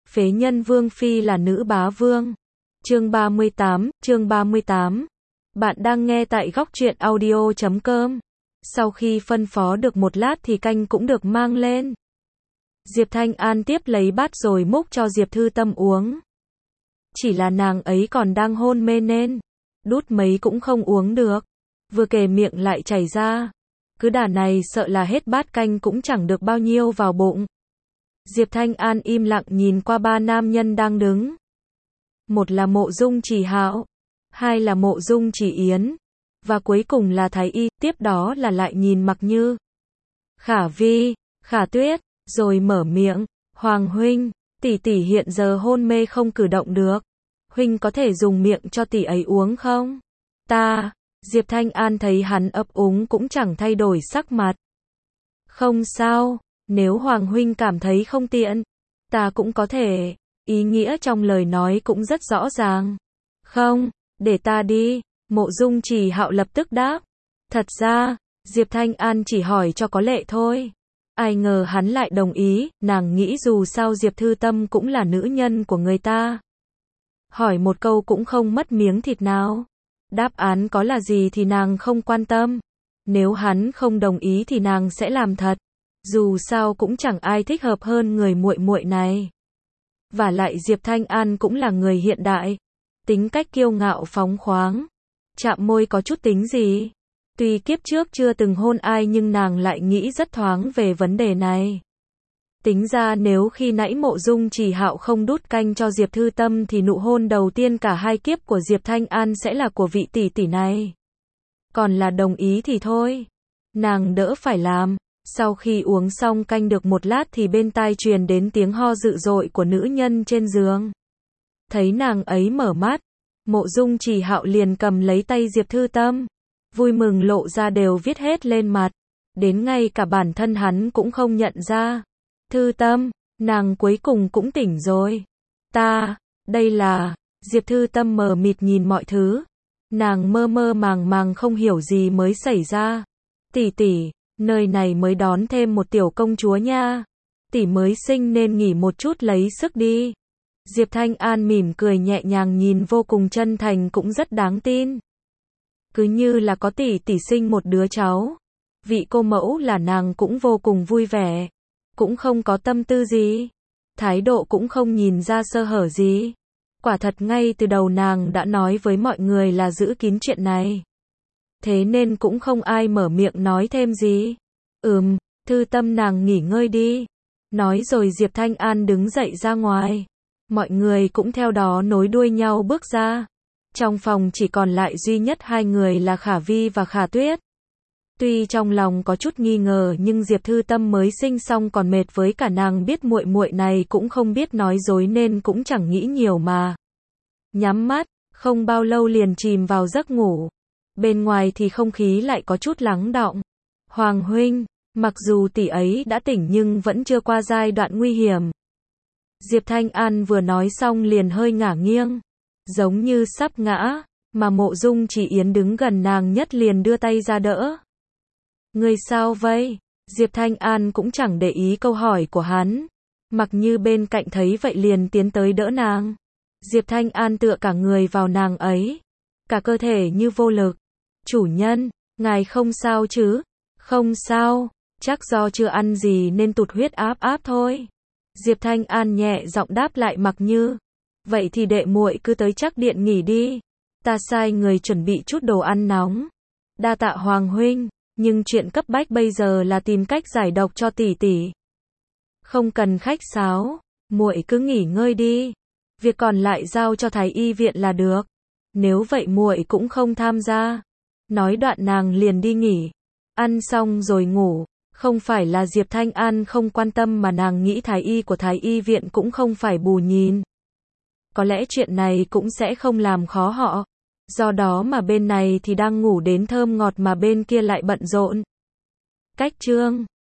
Phế nhân vương phi là nữ bá vương. Chương 38. Bạn đang nghe tại góc truyện audio.com. Sau khi phân phó được một lát thì canh cũng được mang lên. Diệp Thanh An tiếp lấy bát rồi múc cho Diệp Thư Tâm uống. Chỉ là nàng ấy còn đang hôn mê nên đút mấy cũng không uống được. Vừa kề miệng lại chảy ra. Cứ đà này sợ là hết bát canh cũng chẳng được bao nhiêu vào bụng. Diệp Thanh An im lặng nhìn qua ba nam nhân đang đứng. Một là Mộ Dung Chỉ Hạo, hai là Mộ Dung Chỉ Yến, và cuối cùng là Thái Y, tiếp đó là lại nhìn Mặc Như, Khả Vi, Khả Tuyết, rồi mở miệng, Hoàng huynh, tỷ tỷ hiện giờ hôn mê không cử động được, huynh có thể dùng miệng cho tỷ ấy uống không? Diệp Thanh An thấy hắn ấp úng cũng chẳng thay đổi sắc mặt. Không sao, nếu Hoàng huynh cảm thấy không tiện, ta cũng có thể. Ý nghĩa trong lời nói cũng rất rõ ràng. Không, để ta đi, Mộ Dung Chỉ Hạo lập tức đáp. Thật ra, Diệp Thanh An chỉ hỏi cho có lệ thôi. Ai ngờ hắn lại đồng ý, nàng nghĩ dù sao Diệp Thư Tâm cũng là nữ nhân của người ta. Hỏi một câu cũng không mất miếng thịt nào. Đáp án có là gì thì nàng không quan tâm. Nếu hắn không đồng ý thì nàng sẽ làm thật. Dù sao cũng chẳng ai thích hợp hơn người muội muội này. Và lại Diệp Thanh An cũng là người hiện đại. Tính cách kiêu ngạo phóng khoáng. Chạm môi có chút tính gì. Tuy kiếp trước chưa từng hôn ai nhưng nàng lại nghĩ rất thoáng về vấn đề này. Tính ra nếu khi nãy Mộ Dung Chỉ Hạo không đút canh cho Diệp Thư Tâm thì nụ hôn đầu tiên cả hai kiếp của Diệp Thanh An sẽ là của vị tỷ tỷ này. Còn là đồng ý thì thôi. Nàng đỡ phải làm. Sau khi uống xong canh được một lát thì bên tai truyền đến tiếng ho dữ dội của nữ nhân trên giường. Thấy nàng ấy mở mắt, Mộ Dung Chỉ Hạo liền cầm lấy tay Diệp Thư Tâm. Vui mừng lộ ra đều viết hết lên mặt. Đến ngay cả bản thân hắn cũng không nhận ra. Thư Tâm, nàng cuối cùng cũng tỉnh rồi. Đây là... Diệp Thư Tâm mờ mịt nhìn mọi thứ. Nàng mơ mơ màng màng không hiểu gì mới xảy ra. Tỷ, nơi này mới đón thêm một tiểu công chúa nha. Tỷ mới sinh nên nghỉ một chút lấy sức đi. Diệp Thanh An mỉm cười nhẹ nhàng nhìn vô cùng chân thành cũng rất đáng tin. Cứ như là có tỷ sinh một đứa cháu. Vị cô mẫu là nàng cũng vô cùng vui vẻ. Cũng không có tâm tư gì. Thái độ cũng không nhìn ra sơ hở gì. Quả thật ngay từ đầu nàng đã nói với mọi người là giữ kín chuyện này. Thế nên cũng không ai mở miệng nói thêm gì. Thư Tâm nàng nghỉ ngơi đi. Nói rồi Diệp Thanh An đứng dậy ra ngoài. Mọi người cũng theo đó nối đuôi nhau bước ra. Trong phòng chỉ còn lại duy nhất hai người là Khả Vi và Khả Tuyết. Tuy trong lòng có chút nghi ngờ nhưng Diệp Thư Tâm mới sinh xong còn mệt với cả nàng biết muội muội này cũng không biết nói dối nên cũng chẳng nghĩ nhiều mà. Nhắm mắt, không bao lâu liền chìm vào giấc ngủ. Bên ngoài thì không khí lại có chút lắng đọng. Hoàng huynh, mặc dù tỷ ấy đã tỉnh nhưng vẫn chưa qua giai đoạn nguy hiểm. Diệp Thanh An vừa nói xong liền hơi ngả nghiêng. Giống như sắp ngã, mà Mộ Dung Chỉ Yến đứng gần nàng nhất liền đưa tay ra đỡ. Người sao vậy? Diệp Thanh An cũng chẳng để ý câu hỏi của hắn. Mặc Như bên cạnh thấy vậy liền tiến tới đỡ nàng. Diệp Thanh An tựa cả người vào nàng ấy. Cả cơ thể như vô lực. Chủ nhân, ngài không sao chứ? Không sao, chắc do chưa ăn gì nên tụt huyết áp thôi. Diệp Thanh An nhẹ giọng đáp lại Mặc Như. Vậy thì đệ muội cứ tới Trác điện nghỉ đi. Ta sai người chuẩn bị chút đồ ăn nóng. Đa tạ Hoàng huynh, nhưng chuyện cấp bách bây giờ là tìm cách giải độc cho tỷ. Không cần khách sáo, muội cứ nghỉ ngơi đi. Việc còn lại giao cho Thái Y viện là được. Nếu vậy muội cũng không tham gia. Nói đoạn nàng liền đi nghỉ. Ăn xong rồi ngủ. Không phải là Diệp Thanh An không quan tâm mà nàng nghĩ Thái Y của Thái Y viện cũng không phải bù nhìn. Có lẽ chuyện này cũng sẽ không làm khó họ. Do đó mà bên này thì đang ngủ đến thơm ngọt mà bên kia lại bận rộn. Cách chương